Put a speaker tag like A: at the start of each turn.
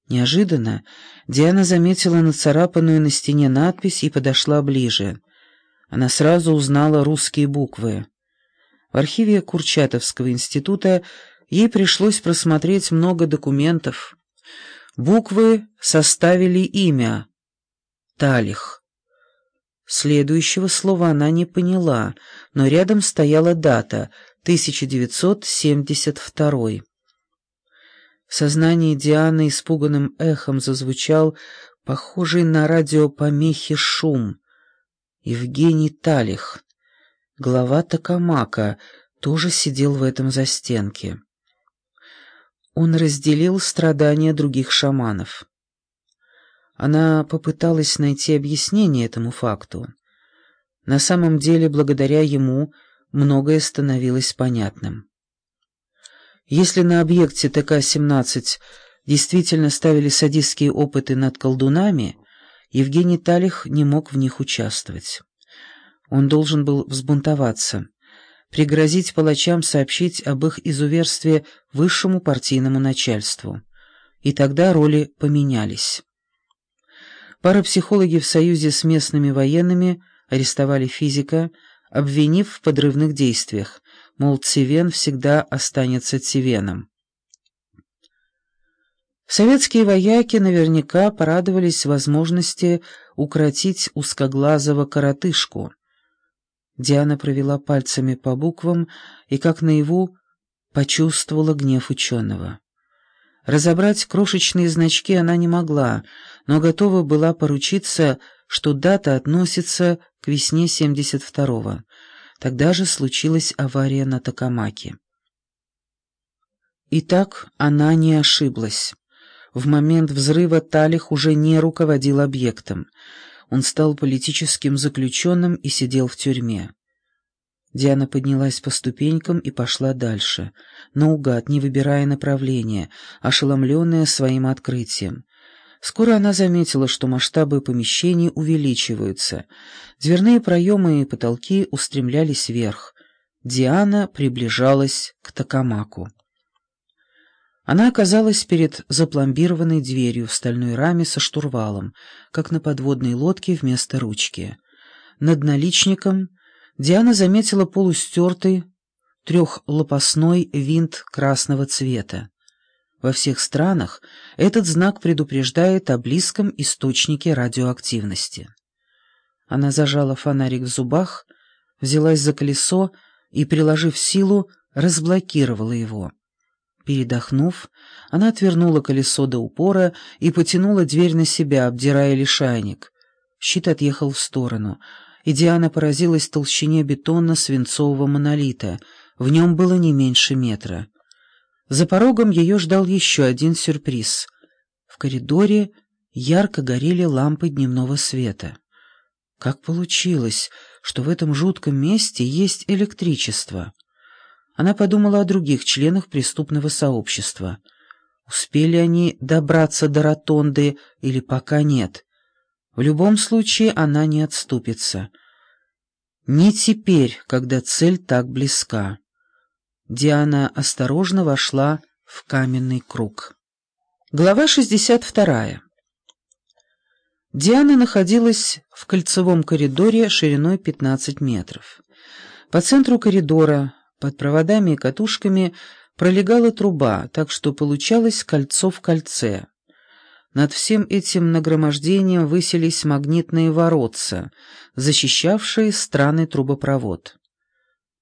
A: Неожиданно Диана заметила нацарапанную на стене надпись и подошла ближе. Она сразу узнала русские буквы. В архиве Курчатовского института ей пришлось просмотреть много документов. Буквы составили имя — Талих. Следующего слова она не поняла, но рядом стояла дата — 1972. В сознании Дианы испуганным эхом зазвучал похожий на радиопомехи шум. Евгений Талих, глава Токамака, тоже сидел в этом застенке. Он разделил страдания других шаманов. Она попыталась найти объяснение этому факту. На самом деле, благодаря ему, многое становилось понятным. Если на объекте ТК-17 действительно ставили садистские опыты над колдунами, Евгений Талих не мог в них участвовать. Он должен был взбунтоваться, пригрозить палачам сообщить об их изуверстве высшему партийному начальству. И тогда роли поменялись. Парапсихологи в союзе с местными военными арестовали физика, обвинив в подрывных действиях, мол, Цивен всегда останется Цивеном. Советские вояки наверняка порадовались возможности укротить узкоглазого коротышку. Диана провела пальцами по буквам и, как наяву, почувствовала гнев ученого. Разобрать крошечные значки она не могла, но готова была поручиться, что дата относится к весне 72-го. Тогда же случилась авария на Токамаке. Итак, она не ошиблась. В момент взрыва Талих уже не руководил объектом. Он стал политическим заключенным и сидел в тюрьме. Диана поднялась по ступенькам и пошла дальше, наугад, не выбирая направления, ошеломленная своим открытием. Скоро она заметила, что масштабы помещений увеличиваются. Дверные проемы и потолки устремлялись вверх. Диана приближалась к Токамаку. Она оказалась перед запломбированной дверью в стальной раме со штурвалом, как на подводной лодке вместо ручки. Над наличником Диана заметила полустертый трехлопастной винт красного цвета. Во всех странах этот знак предупреждает о близком источнике радиоактивности. Она зажала фонарик в зубах, взялась за колесо и, приложив силу, разблокировала его. Передохнув, она отвернула колесо до упора и потянула дверь на себя, обдирая лишайник. Щит отъехал в сторону, и Диана поразилась толщине бетонно-свинцового монолита. В нем было не меньше метра. За порогом ее ждал еще один сюрприз. В коридоре ярко горели лампы дневного света. Как получилось, что в этом жутком месте есть электричество? Она подумала о других членах преступного сообщества. Успели они добраться до ротонды или пока нет? В любом случае она не отступится. Не теперь, когда цель так близка. Диана осторожно вошла в каменный круг. Глава 62. Диана находилась в кольцевом коридоре шириной 15 метров. По центру коридора, под проводами и катушками, пролегала труба, так что получалось кольцо в кольце. Над всем этим нагромождением высились магнитные воротца, защищавшие странный трубопровод.